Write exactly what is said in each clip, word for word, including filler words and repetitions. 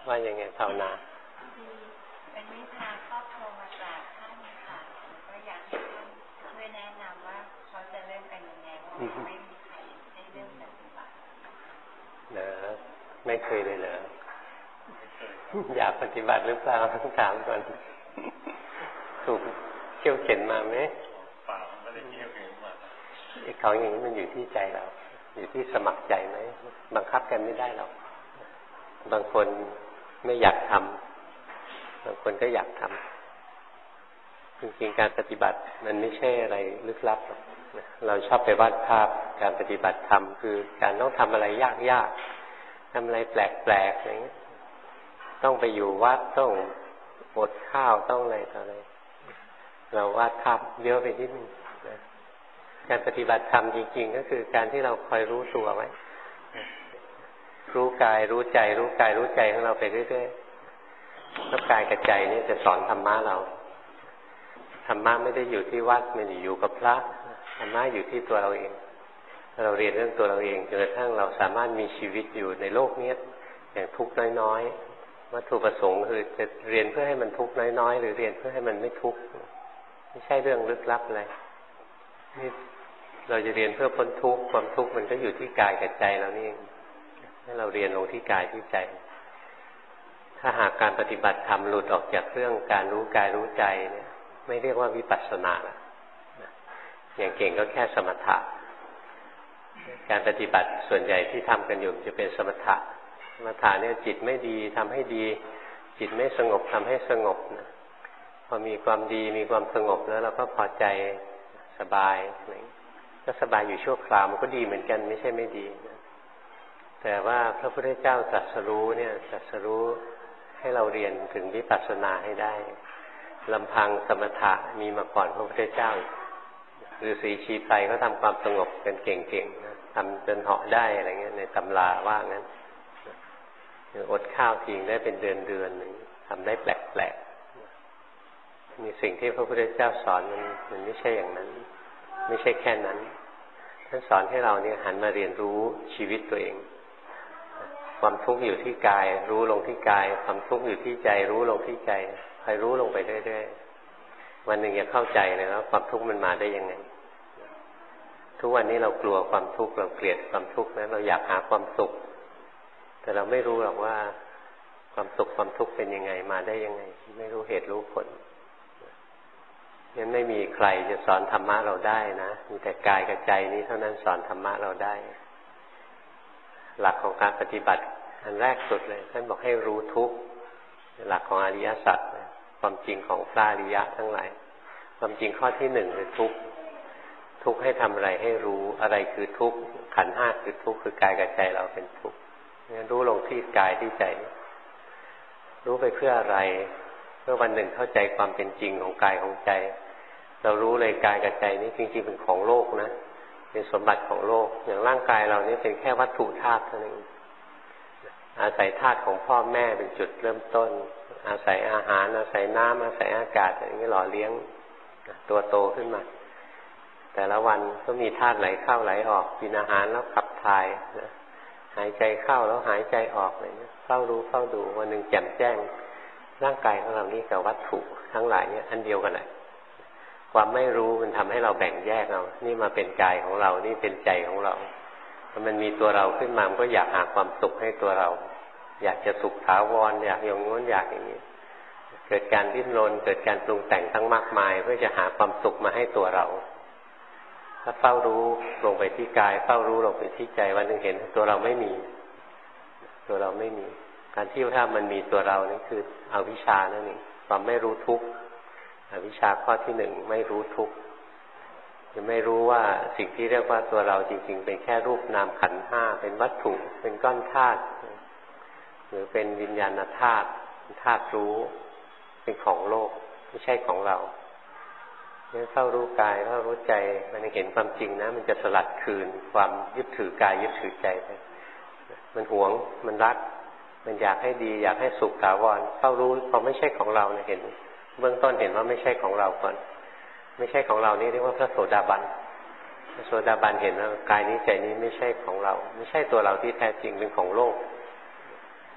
ว่ายังไงภาวนาเป็นวิชาครอบครัวมาจากท่านค่ะก็อยากให้ท่านช่วยแนะนำว่าเขาจะเริ่มกันยังไงเพราะไม่มีใครได้เริ่มปฏิบัติเนอะไม่เคยเลยเหรออยากปฏิบัติหรือเปล่าต้องถามก่อนถูกเขี่ยวเข็นมาไหมเปล่าไม่ได้เขี่ยวเข็นมาของอย่างนี้มันอยู่ที่ใจเราอยู่ที่สมัครใจไหมบังคับกันไม่ได้หรอกบางคนไม่อยากทำบางคนก็อยากทำจริงๆการปฏิบัติมันไม่ใช่อะไรลึกลับเราชอบไปวาดภาพการปฏิบัติธรรมคือการต้องทำอะไรยากๆทำอะไรแปลกๆอย่างนี้ต้องไปอยู่วัดต้องอดข้าวต้องอะไรต่ออะไรเราวาดภาพเยอะไปนิดนึงนะการปฏิบัติธรรมจริงๆก็คือการที่เราคอยรู้ตัวไว้รู้กายรู้ใจรู้กายรู้ใจของเราไปเรื่อยๆแล้วกายกับใจนี่จะสอนธรรมะเราธรรมะไม่ได้อยู่ที่วัดไม่ได้อยู่กับพระธรรมะอยู่ที่ตัวเราเองเราเรียนเรื่องตัวเราเองจนกระทั่งเราสามารถมีชีวิตอยู่ในโลกนี้อย่างทุกข์น้อยๆวัตถุประสงค์คือจะเรียนเพื่อให้มันทุกข์น้อยๆหรือเรียนเพื่อให้มันไม่ทุกข์ไม่ใช่เรื่องลึกลับอะไรนี่เราจะเรียนเพื่อพ้นทุกข์ความทุกข์มันก็อยู่ที่กายกับใจเรานี่เองให้เราเรียนลงที่กายที่ใจถ้าหากการปฏิบัติธรรมหลุดออกจากเรื่องการรู้กายรู้ใจเนี่ยไม่เรียกว่าวิปัสสนาละอย่างเก่งก็แค่สมถะการปฏิบัติส่วนใหญ่ที่ทำกันอยู่จะเป็นสมถะสมถะเนี่ยจิตไม่ดีทำให้ดีจิตไม่สงบทำให้สงบนะพอมีความดีมีความสงบแล้วเราก็พอใจสบายก็สบายอยู่ชั่วคราวมันก็ดีเหมือนกันไม่ใช่ไม่ดีนะแต่ว่าพระพุทธเจ้าตรัสรู้เนี่ยตรัสรู้ให้เราเรียนถึงวิปัสสนาให้ได้ลำพังสมถะมีมาก่อนพระพุทธเจ้าฤาษีชีไพรก็ทำความสงบกันเก่งๆนะทำจนเหาะได้อะไรเงี้ยในตำราว่างั้นอดข้าวทิ้งได้เป็นเดือนเดือนหนึ่งทำได้แปลกๆมีสิ่งที่พระพุทธเจ้าสอนมันมันไม่ใช่อย่างนั้นไม่ใช่แค่นั้นท่านสอนให้เราเนี่ยหันมาเรียนรู้ชีวิตตัวเองความทุกข์อยู่ที่กายรู้ลงที่กายความทุกข์อยู่ที่ใจรู้ลงที่ใจคอยรู้ลงไปเรื่อยๆวันหนึ่งจะเข้าใจเลยว่าความทุกข์มันมาได้ยังไงทุกวันนี้เรากลัวความทุกข์เราเกลียดความทุกข์นะเราอยากหาความสุขแต่เราไม่รู้หรอกว่าความสุขความทุกข์เป็นยังไงมาได้ยังไงไม่รู้เหตุรู้ผลงั้นไม่มีใครจะสอนธรรมะเราได้นะมีแต่กายกับใจนี้เท่านั้นสอนธรรมะเราได้หลักของการปฏิบัติอันแรกสุดเลยท่านบอกให้รู้ทุกข์หลักของอริยสัจความจริงของพระอริยะทั้งหลายความจริงข้อที่หนึ่งคือทุกข์ทุกข์ให้ทำอะไรให้รู้อะไรคือทุกข์ขันธ์ห้าคือทุกข์คือกายกับใจเราเป็นทุกข์งั้นรู้ลงที่กายที่ใจรู้ไปเพื่ออะไรเพื่อวันหนึ่งเข้าใจความเป็นจริงของกายของใจเรารู้เลยกายกับใจนี้จริงๆเป็นของโลกนะเป็นสมบัติของโลกอย่างร่างกายเรานี่เป็นแค่วัตถุธาตุเท่านั้นอาศัยธาตุของพ่อแม่เป็นจุดเริ่มต้นอาศัยอาหารอาศัยน้ำอาศัยอากาศอย่างนี้หล่อเลี้ยงตัวโตขึ้นมาแต่ละวันก็มีธาตุไหลเข้าไหลออกกินอาหารแล้วขับถ่ายนะหายใจเข้าแล้วหายใจออกอะไรเนี่ยเฝ้ารู้เฝ้าดูวันหนึ่งแจ่มแจ้งร่างกายของเรานี่กับวัตถุทั้งหลายเนี่ยอันเดียวกันแหละความไม่รู้มันทำให้เราแบ่งแยกเอานี่มาเป็นกายของเรานี่เป็นใจของเราถ้ามันมีตัวเราขึ้นมามันก็อยากหาความสุขให้ตัวเราอยากจะสุขถาวรอยากอย่างโน้นอยากอย่างนี้เกิดการดิ้นรนเกิดการปรุงแต่งทั้งมากมายเพื่อจะหาความสุขมาให้ตัวเราถ้าเฝ้ารู้ลงไปที่กายเฝ้ารู้ลงไปที่ใจวันหนึ่งเห็นตัวเราไม่มีตัวเราไม่มีการที่ถ้ามันมีตัวเรานี่คืออวิชชานั่นเองความไม่รู้ทุกข์อวิชชาข้อที่หนึ่งไม่รู้ทุกข์จะไม่รู้ว่าสิ่งที่เรียกว่าตัวเราจริงๆเป็นแค่รูปนามขันธ์ห้าเป็นวัตถุเป็นก้อนธาตุหรือเป็นวิญญาณธาตุธาตุรู้เป็นของโลกไม่ใช่ของเราเนี่ยเข้ารู้กายเข้ารู้ใจมันเห็นความจริงนะมันจะสลัดคืนความยึดถือกายยึดถือใจไปมันหวงมันรักมันอยากให้ดีอยากให้สุขถาวรเข้ารู้พอไม่ใช่ของเราเนี่ยเห็นเบื้องต้นเห็นว่าไม่ใช่ของเราก่อนไม่ใช่ของเรานี่เรียกว่าพระโสดาบันพระโสดาบันเห็นว่ากายนี้ใจนี้ไม่ใช่ของเราไม่ใช่ตัวเราที่แท้จริงเป็นของโลกแต่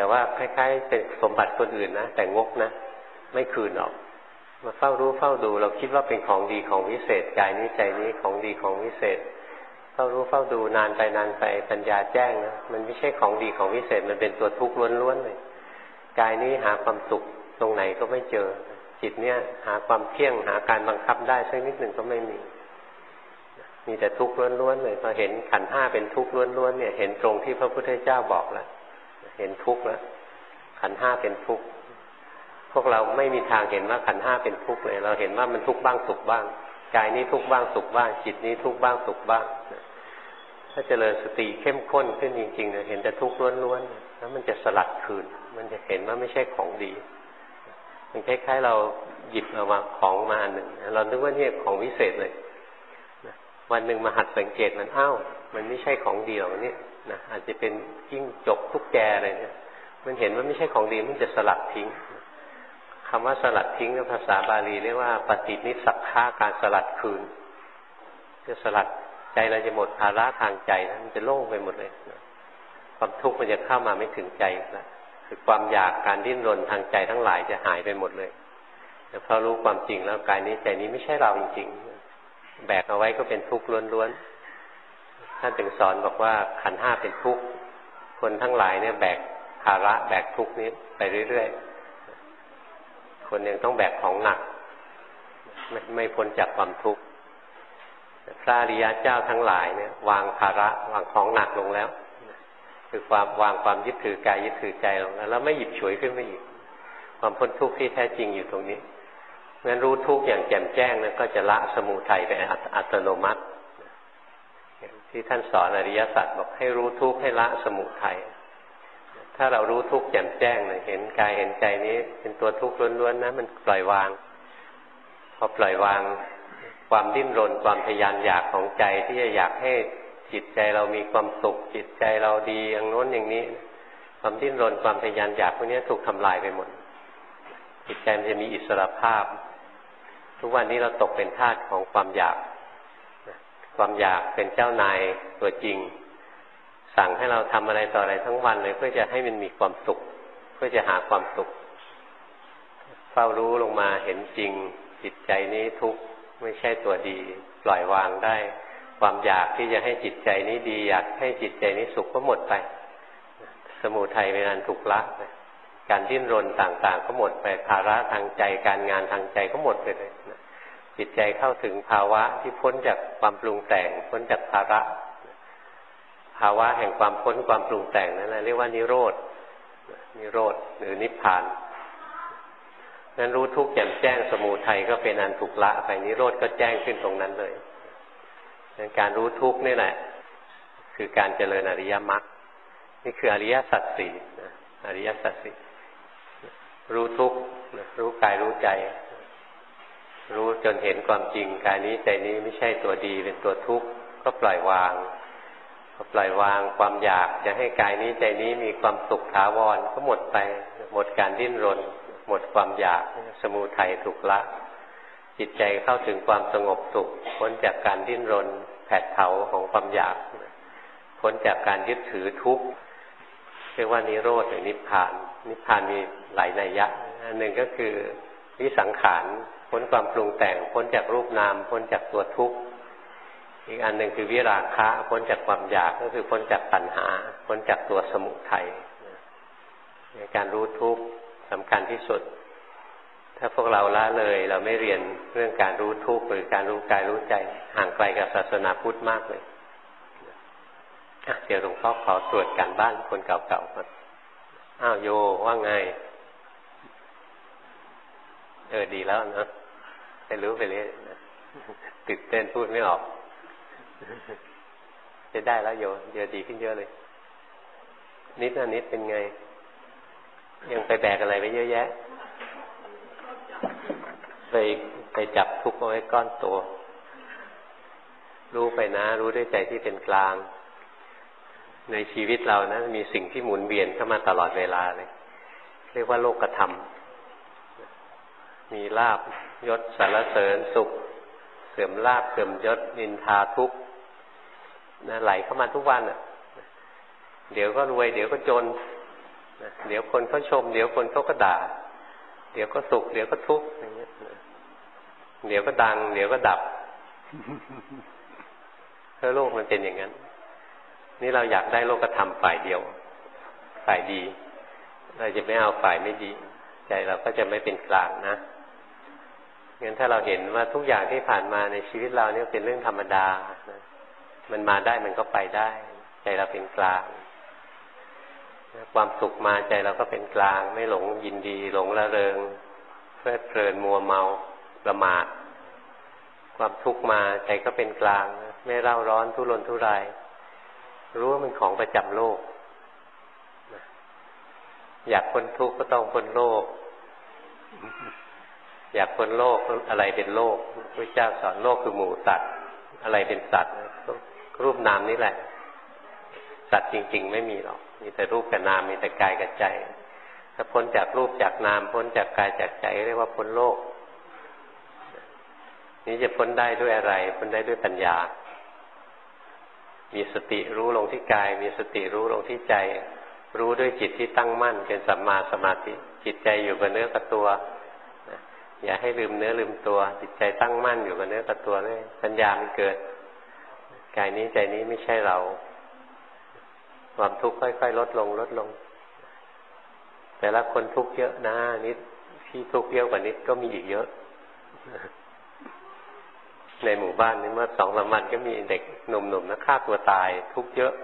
แต่ว่าคล้ายๆเป็นสมบัติคนอื่นนะแต่งกนะไม่คืนหรอกมาเฝ้ารู้เฝ้าดูเราคิดว่าเป็นของดีของวิเศษกายนี้ใจนี้ของดีของวิเศษเฝ้ารู้เฝ้าดูนานไปนานไปปัญญาแจ้งนะมันไม่ใช่ของดีของวิเศษมันเป็นตัวทุกข์ล้วนๆเลยกายนี้หาความสุขตรงไหนก็ไม่เจอจิตเนี่ยหาความเที่ยงหาการบังคับได้สักนิดหนึ่งก็ไม่มีมีแต่ทุกข์ล้วนๆเลยพอเห็นขันธ์ห้าเป็นทุกข์ล้วนๆเนี่ยเห็นตรงที่พระพุทธเจ้าบอกแล้วเห็นทุกข์แล้วขันธ์ห้าเป็นทุกข์พวกเราไม่มีทางเห็นว่าขันธ์ห้าเป็นทุกข์เลยเราเห็นว่ามันทุกข์บ้างสุขบ้างกายนี้ทุกข์บ้างสุขบ้างจิตนี้ทุกข์บ้างสุขบ้างถ้าเจริญสติเข้มข้นขึ้นจริงๆเนี่ยเห็นแต่ทุกข์ล้วนๆแล้วมันจะสลัดคืนมันจะเห็นว่าไม่ใช่ของดีมันคล้ายๆเราหยิบเอามาของมาอันหนึ่งเรานึกว่านี่ของวิเศษเลยวันหนึ่งมาหัดสังเกตมันอ้าวมันไม่ใช่ของดีหรอกนี่นะอาจจะเป็นจิ้งจกตุ๊กแกอะไรเนี่ยมันเห็นว่าไม่ใช่ของดีมันจะสลัดทิ้งคำว่าสลัดทิ้งในภาษาบาลีเรียกว่าปฏินิสสักขะการสลัดคืนจะสลัดใจเราจะหมดภาระทางใจนะมันจะโล่งไปหมดเลยความทุกข์มันจะเข้ามาไม่ถึงใจแล้วคือความอยากการดิ้นรนทางใจทั้งหลายจะหายไปหมดเลยแต่พอรู้ความจริงแล้วกายนี้ใจนี้ไม่ใช่เราจริงๆแบกเอาไว้ก็เป็นทุกข์ล้วนๆท่านถึงสอนบอกว่าขันธ์ห้าเป็นทุกข์คนทั้งหลายเนี่ยแบกภาระแบกทุกข์นี้ไปเรื่อยๆคนยังต้องแบกของหนักไม่ไม่พ้นจากความทุกข์พระอริยเจ้าทั้งหลายเนี่ยวางภาระวางของหนักลงแล้วคือความวางความยึดถือกายยึดถือใจลงแล้วแล้วไม่หยิบฉวยขึ้นมาอีกความพ้นทุกข์ที่แท้จริงอยู่ตรงนี้งั้นรู้ทุกข์อย่างแจ่มแจ้งนั้นก็จะละสมุทัยไปอัตโนมัติที่ท่านสอนอริยสัจบอกให้รู้ทุกข์ให้ละสมุทัยถ้าเรารู้ทุกข์แจ่มแจ้งเลยเห็นกายเห็นใจนี้เป็นตัวทุกข์ล้วนๆนะมันปล่อยวางพอปล่อยวางความดิ้นรนความทยานอยากของใจที่จะอยากให้จิตใจเรามีความสุขจิตใจเราดีอย่างโน้นอย่างนี้ความดิ้นรนความทยานอยากพวกนี้ถูกทำลายไปหมดจิตใจมันจะมีอิสรภาพทุกวันนี้เราตกเป็นทาสของความอยากความอยากเป็นเจ้านายตัวจริงสั่งให้เราทำอะไรต่ออะไรทั้งวันเลยเพื่อจะให้มันมีความสุขเพื่อจะหาความสุขเฝ้ารู้ลงมาเห็นจริงจิตใจนี้ทุกข์ไม่ใช่ตัวดีปล่อยวางได้ความอยากที่จะให้จิตใจนี้ดีอยากให้จิตใจนี้สุขก็หมดไปสมุทัยเป็นอันถูกละการดิ้นรนต่างๆก็หมดไปภาระทางใจการงานทางใจก็หมดไปเลยจิตใจเข้าถึงภาวะที่พ้นจากความปรุงแต่งพ้นจากภาระภาวะแห่งความพ้นความปรุงแต่งนั่นแหละเรียกว่านิโรธนิโรธหรือนิพพานนั้นรู้ทุกข์แจ่มแจ้งสมุทัยก็เป็นอันถูกละไปนิโรธก็แจ้งขึ้นตรงนั้นเลยการรู้ทุกข์นี่แหละคือการเจริญอริยมรรคนี่คืออริยสัจสี่อริยสัจสี่รู้ทุกข์รู้กายรู้ใจรู้จนเห็นความจริงกายนี้ใจนี้ไม่ใช่ตัวดีเป็นตัวทุกข์ก็ปล่อยวางพอปล่อยวางความอยากจะให้กายนี้ใจนี้มีความสุขถาวรก็หมดไปหมดการดิ้นรนหมดความอยากสมุทัยถูกละจิตใจเข้าถึงความสงบสุขพ้นจากการดิ้นรนแผดเผาของความอยากพ้นจากการยึดถือทุกข์เรียกว่านิโรธหรือนิพพานนิพพานมีหลายนัยยะอันหนึ่งก็คือวิสังขารพ้นความปรุงแต่งพ้นจากรูปนามพ้นจากตัวทุกข์อีกอันหนึ่งคือวิราคะพ้นจากความอยากก็คือพ้นจากตัณหาพ้นจากตัวสมุทัยในการรู้ทุกข์สำคัญที่สุดถ้าพวกเราละเลยเราไม่เรียนเรื่องการรู้ทุกข์หรือการรู้กายรู้ใจห่างไกลกับศาสนาพุทธมากเลยเดี๋ยวหลวงพ่อขอตรวจการบ้านคนเก่าๆก่อนอ้าวโยว่าไงเออดีแล้วนะให้รู้ไปเรื่อยตื่นเต้นพูดไม่ออกจะได้แล้วโยเดี๋ยวดีขึ้นเยอะเลยนิดนะนิดเป็นไงยังไปแบกอะไรไปเยอะแยะไปไปจับทุกข์เอาไว้ก้อนโตรู้ไปนะรู้ด้วยใจที่เป็นกลางในชีวิตเรานะมีสิ่งที่หมุนเวียนเข้ามาตลอดเวลาเลยเรียกว่าโลกธรรมมีลาภยศสรรเสริญสุขเสื่อมลาภเสื่อมยศนินทาทุกข์นะไหลเข้ามาทุกวันอ่ะเดี๋ยวก็รวยเดี๋ยวก็จนเดี๋ยวคนเขาชมเดี๋ยวคนเขาก็ด่าเดี๋ยวก็สุขเดี๋ยวก็ทุกข์อย่างเงี้ยเดี๋ยวก็ดังเดี๋ยวก็ดับเพราะโลกมันเป็นอย่างนั้นนี่เราอยากได้โลกธรรมฝ่ายเดียวฝ่ายดีเราจะไม่เอาฝ่ายไม่ดีใจเราก็จะไม่เป็นกลางนะงั้นถ้าเราเห็นว่าทุกอย่างที่ผ่านมาในชีวิตเราเนี่ยเป็นเรื่องธรรมดามันมาได้มันก็ไปได้ใจเราเป็นกลางความสุขมาใจเราก็เป็นกลางไม่หลงยินดีหลงระเริงเพลิดเพลินมัวเมาประมาทความทุกข์มาใจก็เป็นกลางไม่เร่าร้อนทุรนทุรายรู้ว่ามันของประจำโลกอยากพ้นทุกข์ก็ต้องพ้นโลกอยากพ้นโลกอะไรเป็นโลกพระเจ้าสอนโลกคือหมู่สัตว์อะไรเป็นสัตว์รูปนามนี่แหละสัตว์จริงๆไม่มีหรอกมีแต่รูปกับนามมีแต่กายกับใจถ้าพ้นจากรูปจากนามพ้นจากกายจากใจเรียกว่าพ้นโลกนี้จะพ้นได้ด้วยอะไรพ้นได้ด้วยปัญญามีสติรู้ลงที่กายมีสติรู้ลงที่ใจรู้ด้วยจิตที่ตั้งมั่นเป็นสัมมาสมาธิจิตใจอยู่กับเนื้อกับตัวอย่าให้ลืมเนื้อลืมตัวจิตใจตั้งมั่นอยู่กับเนื้อกับตัวเลยปัญญามันเกิดกายนี้ใจนี้ไม่ใช่เราความทุกข์ค่อยๆลดลงลดลงแต่ละคนทุกข์เยอะนะนิดที่ทุกข์เยอะกว่านิดก็มีอีกเยอะในหมู่บ้านนี้เมื่อสองสามวันก็มีเด็กหนุ่มๆนะฆ่าตัวตายทุกข์เยอะ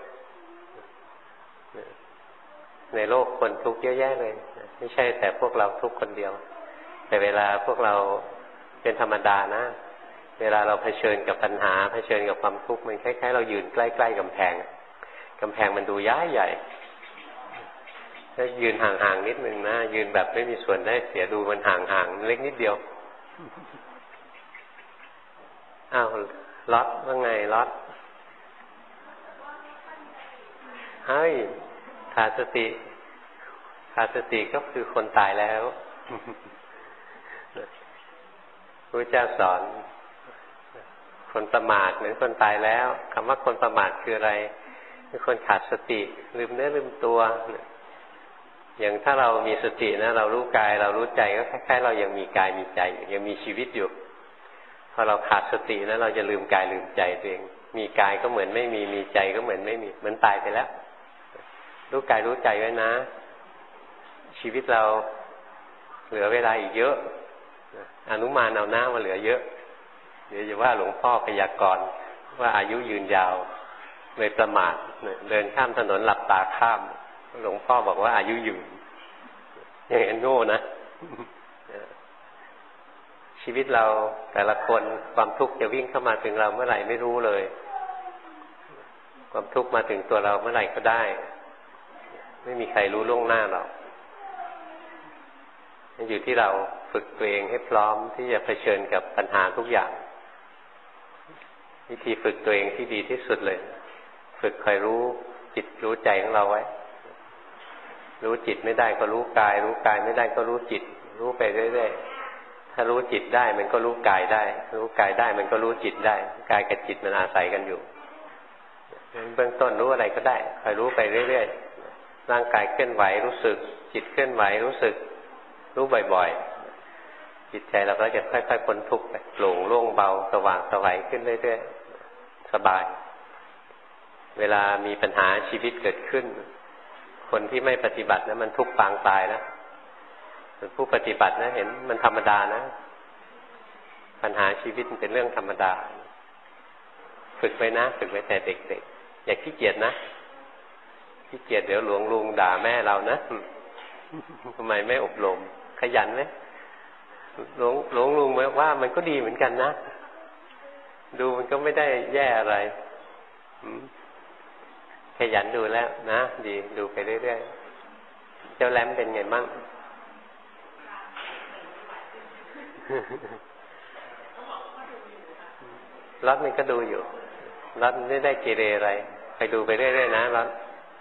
ในโลกคนทุกข์เยอะแยะเลยไม่ใช่แต่พวกเราทุกข์คนเดียวแต่เวลาพวกเราเป็นธรรมดานะเวลาเราเผชิญกับปัญหาเผชิญกับความทุกข์มันคล้ายๆเรายืนใกล้ๆกำแพงกำแพงมันดูย้ายใหญ่ถ้ายืนห่างๆนิดนึงนะยืนแบบไม่มีส่วนได้เสียดูมันห่างๆเล็กนิดเดียวอ้าวล็อตว่าไงล็อตเฮ้ยขาดสติขาดสติก็คือคนตายแล้วพระเจ้าสอนคนประมาทเหมือนคนตายแล้วคำว่าคนประมาทคืออะไรคือคนขาดสติลืมเนื้อลืมตัวอย่างถ้าเรามีสตินะเรารู้กายเรารู้ใจก็คล้ายๆเรายังมีกายมีใจยังมีชีวิตอยู่พอเราขาดสตินะเราจะลืมกายลืมใจตัวเองมีกายก็เหมือนไม่มีมีใจก็เหมือนไม่มีเหมือนตายไปแล้วรู้กายรู้ใจไว้นะชีวิตเราเหลือเวลาอีกเยอะอนุมานเอาหน้ามาเหลือเยอะเดี๋ยวจะว่าหลวงพ่อพยากรณ์ว่าอายุยืนยาวเลยประมาทเดินข้ามถนนหลับตาข้ามหลวงพ่อบอกว่าอายุยืนอย่างนั้นโง่นะชีวิตเราแต่ละคนความทุกข์จะวิ่งเข้ามาถึงเราเมื่อไหร่ไม่รู้เลยความทุกข์มาถึงตัวเราเมื่อไหร่ก็ได้ไม่มีใครรู้ล่วงหน้าหรอกอยู่ที่เราฝึกตัวเองให้พร้อมที่จะเผชิญกับปัญหาทุกอย่างวิธีฝึกตัวเองที่ดีที่สุดเลยฝึกคอยรู้จิตรู้ใจของเราไว้รู้จิตไม่ได้ก็รู้กายรู้กายไม่ได้ก็รู้จิตรู้ไปเรื่อยๆถ้ารู้จิตได้มันก็รู้กายได้รู้กายได้มันก็รู้จิตได้กายกับจิตมันอาศัยกันอยู่เบื้องต้นรู้อะไรก็ได้คอยรู้ไปเรื่อยๆร่างกายเคลื่อนไหวรู้สึกจิตเคลื่อนไหวรู้สึกรู้บ่อยๆจิตใจเราก็จะค่อยๆพ้นทุกข์ไปโปร่งโล่งเบาสว่างสวัยขึ้นเรื่อยๆสบายเวลามีปัญหาชีวิตเกิดขึ้นคนที่ไม่ปฏิบัตินะมันทุกข์ปางตายนะส่วนผู้ปฏิบัตินะเห็นมันธรรมดานะปัญหาชีวิตมันเป็นเรื่องธรรมดาฝึกไว้นะฝึกไว้แต่เด็กๆอย่าขี้เกียจนะขี้เกียจเดี๋ยวหลวงลุงด่าแม่เรานะทำไมไม่อบรมขยันไหมหลวงหลวงลุงบอกว่ามันก็ดีเหมือนกันนะดูมันก็ไม่ได้แย่อะไรขยันดูแล้วนะดีดูไปเรื่อยๆเจ้าแหลมเป็นไงมั่งรัฐมันก็ดูอยู่รัฐไม่ได้เกเรอะไรไปดูไปเรื่อยๆนะรัฐ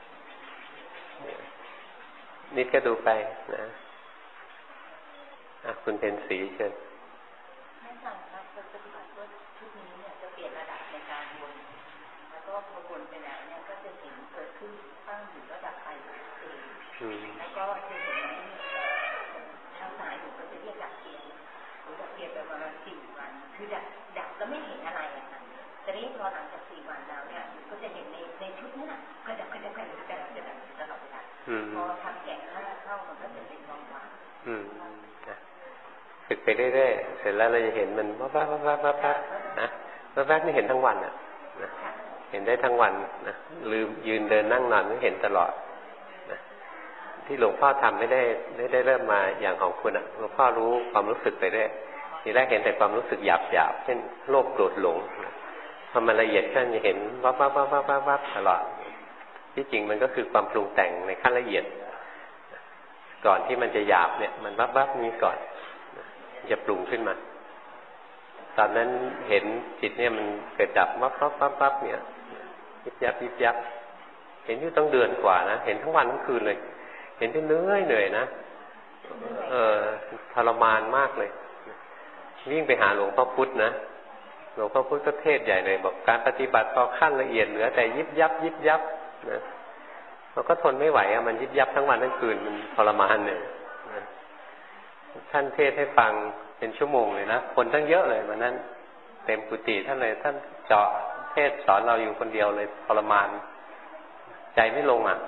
นิดก็ดูไปนะอ่ะคุณเป็นสีเชิญไม่สั่งครับปฏิบัติว่าชุดนี้เนี่ยจะเปลี่ยนระดับในการวนแล้วก็พอวนไปแล้วเนี่ยก็จะเห็นเกิดขึ้นตั้งอยู่ระดับไปเองแล้วก็จะเห็นทางซ้ายหนูก็จะเรียกดับเทียนหนูดับเทียนไปประมาณสี่วันคือดับดับแล้วไม่เห็นอะไรอ่ะแต่นี้พอหลังจากสี่วันแล้วเนี่ยก็จะเห็นในในชุดนี้น่ะก็ดับก็ดับก็ดับก็ดับก็ดับตลอดเวลาพอทำแก่ห้าเข้ามันก็จะเป็นวงวานฝึกไปเรื่อยๆเสร็จแล้วเราจะเห็นมันวับวับวับวับวับวับนะวับวับนี่เห็นทั้งวันอ่ะนะเห็นได้ทั้งวันนะลืมยืนเดินนั่งนอนก็เห็นตลอดนะที่หลวงพ่อทำไม่ได้ไม่ได้เริ่มมาอย่างของคุณอ่ะหลวงพ่อรู้ความรู้สึกไปเรื่อยทีแรกเห็นแต่ความรู้สึกหยาบหยาบเช่นโลภโกรธหลงพอมันละเอียดขึ้นจะเห็นวับวับวับวับวับวับตลอดที่จริงมันก็คือความปรุงแต่งในขั้นละเอียดก่อนที่มันจะหยาบเนี่ยมันวับวับนี้ก่อนจะปรุงขึ้นมาตอนนั้นเห็นจิตเนี่ยมันเกิดดับวับวับวับวับเนี่ยยิบยับยิบยับเห็นอยู่ตั้งเดือนกว่านะเห็นทั้งวันทั้งคืนเลยเห็นที่เหนื่อยเหนื่อยนะเออทรมานมากเลยวิ่งไปหาหลวงพ่อพุธนะหลวงพ่อพุธก็เทศใหญ่เลยบอกการปฏิบัติพอขั้นละเอียดเหลือแต่ยิบยับยิบยับนะเราก็ทนไม่ไหวอะมันยิบยับทั้งวันทั้งคืนมันทรมานเนี่ยท่านเทศให้ฟังเป็นชั่วโมงเลยนะคนตั้งเยอะเลยวันนั้นเต็มกุฏิท่านเลยท่านเจาะเทศสอนเราอยู่คนเดียวเลยทรมานใจไม่ลงอ่ะ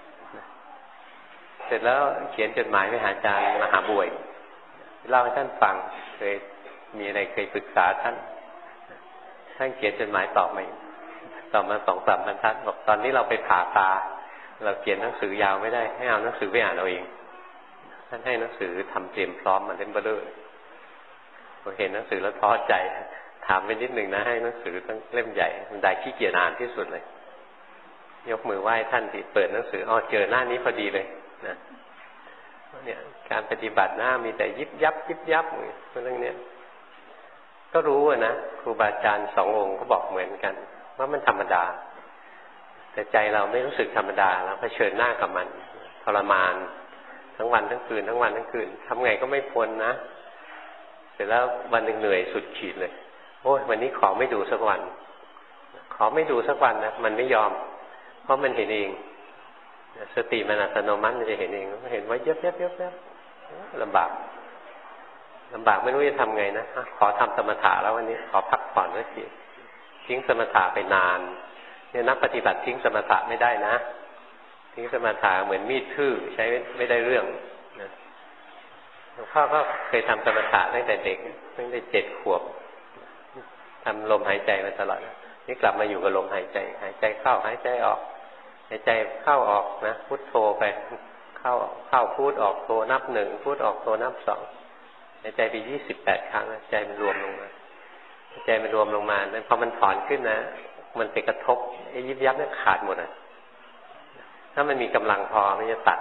เสร็จแล้วเขียนจดหมายไปหาอาจารย์มหาบุญเล่าให้ท่านฟังเคยมีอะไรเคยปรึกษาท่านท่านเขียนจดหมายตอบมาตอบมาสองสามบรรทัดบอกตอนนี้เราไปผ่าตาเราเขียนหนังสือยาวไม่ได้ให้เอาหนังสือไปอ่านเอาเองท่านให้หนังสือทำเตรียมพร้อมมาเล่มเบลอพอเห็นหนังสือแล้วท้อใจถามไปนิดหนึ่งนะให้หนังสือตั้งเล่มใหญ่มันได้ขี้เกียจอ่านที่สุดเลยยกมือไหว้ท่านที่เปิดหนังสืออ๋อเจอหน้านี้พอดีเลยนะเนี่ยการปฏิบัติหน้ามีแต่ยิบยับยิบยับเรื่องนี้ก็รู้นะครูบาอาจารย์สององค์ก็บอกเหมือนกันว่ามันธรรมดาแต่ใจเราไม่รู้สึกธรรมดาแล้วเผชิญหน้ากับมันทรมานทั้งวันทั้งคืนทั้งวันทั้งคืนทำไงก็ไม่พ้นนะเสร็จแล้ววันหนึ่งเหนื่อยสุดขีดเลยโอ้ยวันนี้ขอไม่ดูสักวันขอไม่ดูสักวันนะมันไม่ยอมเพราะมันเห็นเองสติมันอัตโนมัติมันจะเห็นเองมันเห็นว่าเย็บเย็บเย็บเย็บลำบากลำบากไม่รู้จะทำไงนะขอทำสมถะแล้ววันนี้ขอพักผ่อนสักทีทิ้งสมถะไปนานเนี่ยนักปฏิบัติทิ้งสมถะไม่ได้นะทิ้งสมถะเหมือนมีดทื่อใช้ไม่ได้เรื่องนะหลวงพ่อก็เคยทำสมถะตั้งแต่เด็กตั้งแต่เจ็ดขวบทำลมหายใจมาตลอดนี่กลับมาอยู่กับลมหายใจหายใจเข้าหายใจออกหายใจเข้าออกนะพุทโธไปเข้าเข้าพูดออกโธนับหนึ่งพูดออกโธนับสองหายใจไปยี่สิบแปดครั้งใจมันรวมลงมาใจมันรวมลงมาแล้วพอมันถอนขึ้นนะมันไปกระทบไอ้ยิบยับเนี่ยขาดหมดอ่ะถ้ามันมีกำลังพอมันจะตัด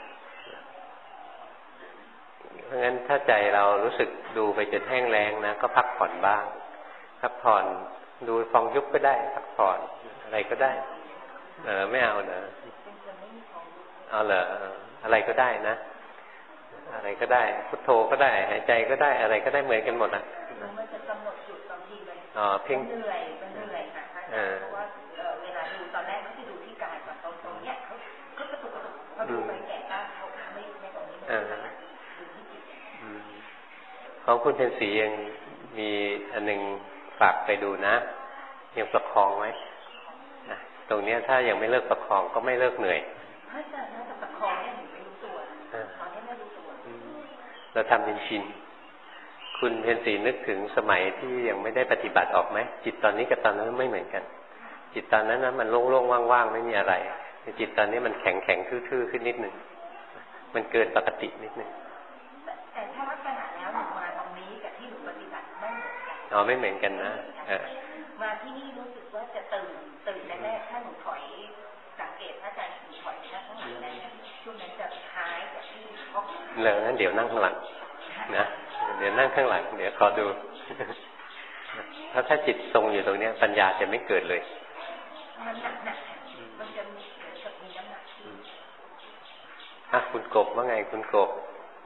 เพราะงั้นถ้าใจเรารู้สึกดูไปจนแห้งแล้งนะก็พักผ่อนบ้างพักผ่อนดูฟองยุบก็ได้พักผ่อนอะไรก็ได้เออไม่เอาเนอะเอาเหรออะไรก็ได้นะอะไรก็ได้พุทโธก็ได้หายใจก็ได้อะไรก็ได้เหมือนกันหมดอ่ะมันจะกำหนดจุดบางทีมันอ๋อเพ่งเหนื่อยมันเหนื่อยค่ะเพราะว่าเวลาดูตอนแรกเขาจะดูที่กายก่อนตรงตรงเนี้ยเขาก็กระตุกกระตุกพอดูไปแก่ก็เขาไม่ในตรงนี้ไม่ได้ดูที่จิตของคุณเพ็ญศรียังมีอันหนึ่งฝากไปดูนะยังประคองไว้ตรงนี้ถ้ายังไม่เลิกประคองก็ไม่เลิกเหนื่อยถ้าจะน่าจะประคองเนี่ยหนูไม่รู้ตัวตอนนี้ไม่รู้ตัวเราทำเป็นชินคุณเพ็ญศรีนึกถึงสมัยที่ยังไม่ได้ปฏิบัติออกไหมจิตตอนนี้กับตอนนั้นไม่เหมือนกันจิตตอนนั้นนะมันโล่งๆว่างๆไม่มีอะไรแต่จิตตอนนี้มันแข็งๆทื่อๆขึ้นนิดนึงมันเกินปกตินิดนึงแต่ถ้าลักษณะแล้วหนูมาตรงนี้กับที่หนูปฏิบัติไม่เหมือนกันอ๋อไม่เหมือนกันนะมาที่นี่รู้สึกว่าจะตื่นตื่นแรกๆถ้าหนูถอยสังเกตอาจารย์หนูถอยนะข้างหลังแรกช่วงนั้นจะคล้ายกับที่เขาเลยงั้นเดี๋ยวนั่งข้างหลังนะเดี๋ยวนั่งข้างหลังเดี๋ยวขอดูเพราะถ้าจิตทรงอยู่ตรงนี้ปัญญาจะไม่เกิดเลยมันหนักหนักมันจะมีเหมือนกับมีน้ำหนักอ่ะคุณกบว่าไงคุณกบ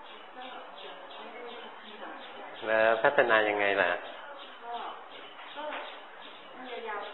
แล้วพัฒนายังไงล่ะ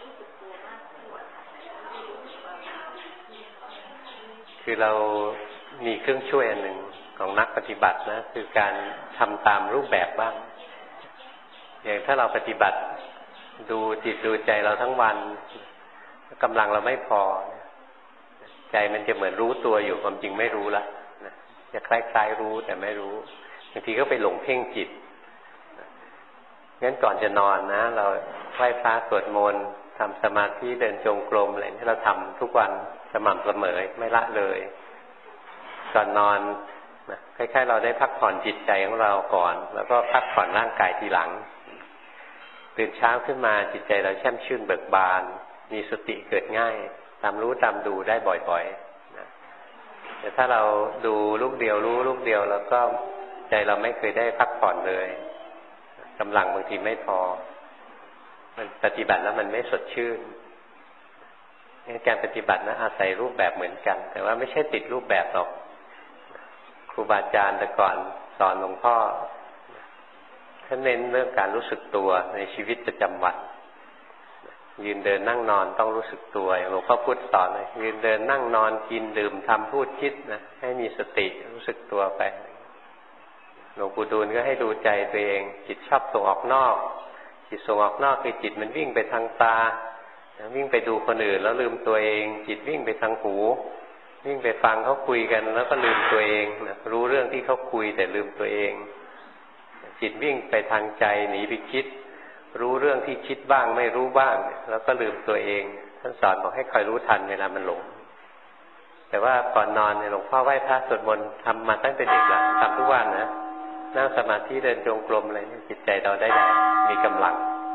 คือเรามีเครื่องช่วยอันหนึ่งของนักปฏิบัตินะคือการทำตามรูปแบบบ้างอย่างถ้าเราปฏิบัติดูจิตดูใจเราทั้งวันกำลังเราไม่พอใจมันจะเหมือนรู้ตัวอยู่ความจริงไม่รู้ละจะคล้ายๆรู้แต่ไม่รู้บางทีก็ไปหลงเพ่งจิตงั้นก่อนจะนอนนะเราไหว้พระสวดมนต์ทำสมาธิเดินจงกรมอะไรที่เราทำทุกวันสม่ำเสมอไม่ละเลยก่อนนอนนะคล้ายๆเราได้พักผ่อนจิตใจของเราก่อนแล้วก็พักผ่อนร่างกายทีหลังตื่นเช้าขึ้นมาจิตใจเราแช่มชื่นเบิกบานมีสติเกิดง่ายตามรู้ตามดูได้บ่อยๆนะแต่ถ้าเราดูลูกเดียวรู้ลูกเดียวแล้วก็ใจเราไม่เคยได้พักผ่อนเลยกำลังบางทีไม่พอมันปฏิบัติแล้วมันไม่สดชื่นการปฏิบัตินะอาศัยรูปแบบเหมือนกันแต่ว่าไม่ใช่ติดรูปแบบหรอกครูบาอาจารย์แต่ก่อนสอนหลวงพ่อท่านเน้นเรื่องการรู้สึกตัวในชีวิตประจำวันยืนเดินนั่งนอนต้องรู้สึกตัวอย่างหลวงพ่อพุธสอนเลยยืนเดินนั่งนอนกินดื่มทำพูดคิดนะให้มีสติรู้สึกตัวไปหลวงปู่ดูลก็ให้ดูใจตัวเองจิตชอบส่งออกนอกจิตส่งออกนอกคือจิตมันวิ่งไปทางตาวิ่งไปดูคนอื่นแล้วลืมตัวเองจิตวิ่งไปทางหูวิ่งไปฟังเขาคุยกันแล้วก็ลืมตัวเองนะรู้เรื่องที่เขาคุยแต่ลืมตัวเองจิตวิ่งไปทางใจหนีไปคิดรู้เรื่องที่คิดบ้างไม่รู้บ้างแล้วก็ลืมตัวเองท่านสอนบอกให้คอยรู้ทันเวลามันหลงแต่ว่าก่อนนอนเนี่ยหลวงพ่อไหว้พระสวดมนต์ทำมาตั้งแต่เด็กแล้วทำทุกวันนะนั่งสมาธิเดินจงกรมอะไรนี่จิตใจเราได้มีกำลัง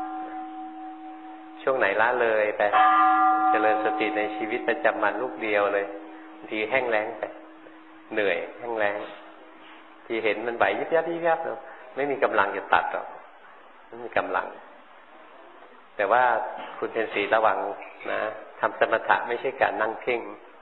ช่วงไหนละเลยไปเจริญสติในชีวิตประจำวันลูกเดียวเลยบางทีแห้งแล้งไปเหนื่อยแห้งแล้งที่เห็นมันไหวยิบยับยิบยับไม่มีกำลังจะตัดหรอกไม่มีกำลังแต่ว่าคุณเป็นสีระวังนะทำสมถะไม่ใช่การนั่งเพ่ง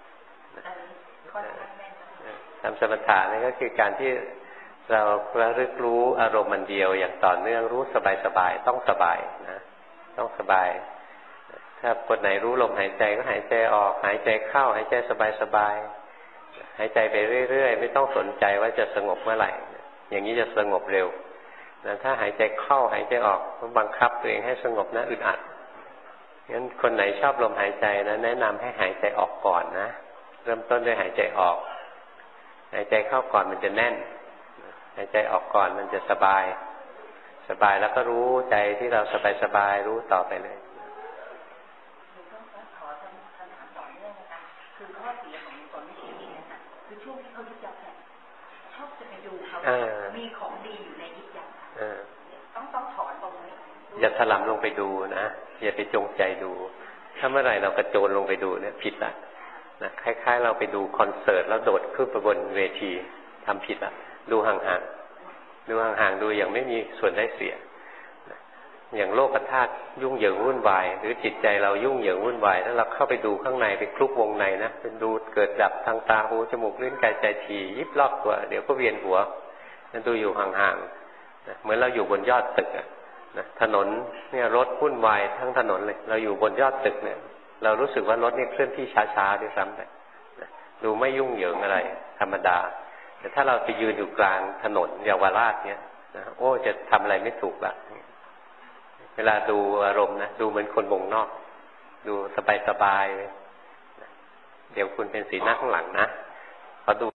ทำสมถะนี่ก็คือการที่เราระลึกรู้อารมณ์มันเดียวอย่างต่อเนื่องรู้สบายๆต้องสบายนะต้องสบายถ้าคนไหนรู้ลมหายใจก็หายใจออกหายใจเข้าหายใจสบายๆหายใจไปเรื่อยๆไม่ต้องสนใจว่าจะสงบเมื่อไหร่อย่างนี้จะสงบเร็วนะถ้าหายใจเข้าหายใจออกต้องบังคับตัวเองให้สงบนะอึดอัดงั้นคนไหนชอบลมหายใจนะแนะนำให้หายใจออกก่อนนะเริ่มต้นด้วยหายใจออกหายใจเข้าก่อนมันจะแน่นหายใจออกก่อนมันจะสบายสบายแล้วก็รู้ใจที่เราสบายสบายรู้ต่อไปเลยขอคำถามต่อเนื่องนะคะคือข้อเสียของคนไม่ใช่ดีนะคะคือช่วงที่เขายึดยับเนี่ยชอบจะไปดูเขามีของดีอยู่ในยึดยับต้องต้องถอนตรงนี้อย่าถลำลงไปดูนะอย่าไปจงใจดูถ้าเมื่อไหร่เรากระโจนลงไปดูเนี่ยผิดละนะคล้ายๆเราไปดูคอนเสิร์ตแล้วโดดขึ้นไปบนเวทีทำผิดละดูห่างๆดูห่างๆดูอย่างไม่มีส่วนได้เสียอย่างโลกธาตุยุ่งเหยิงวุ่นวายหรือจิตใจเรายุ่งเหยิงวุ่นวายถ้าเราเข้าไปดูข้างในไปคลุกวงในนะเป็นดูเกิดดับทางตาหูจมูกลิ้นกายใจถี่ยิบรอบตัวเดี๋ยวก็เวียนหัวนั่นดูอยู่ห่างๆนะเหมือนเราอยู่บนยอดตึกอะนะถนนเนี่ยรถวุ่นวายทั้งถนนเลยเราอยู่บนยอดตึกเนี่ยเรารู้สึกว่ารถนี่เคลื่อนที่ช้าๆด้วยซ้ำไปนะดูไม่ยุ่งเหยิงอะไรธรรมดาแต่ถ้าเราไปยืนอยู่กลางถนนเยาวราชเนี่ยนะโอ้จะทำอะไรไม่ถูกละเวลาดูอารมณ์นะดูเหมือนคนวงนอกดูสบายๆเดี๋ยวคุณเป็นสีหน้าข้างหลังนะพอดู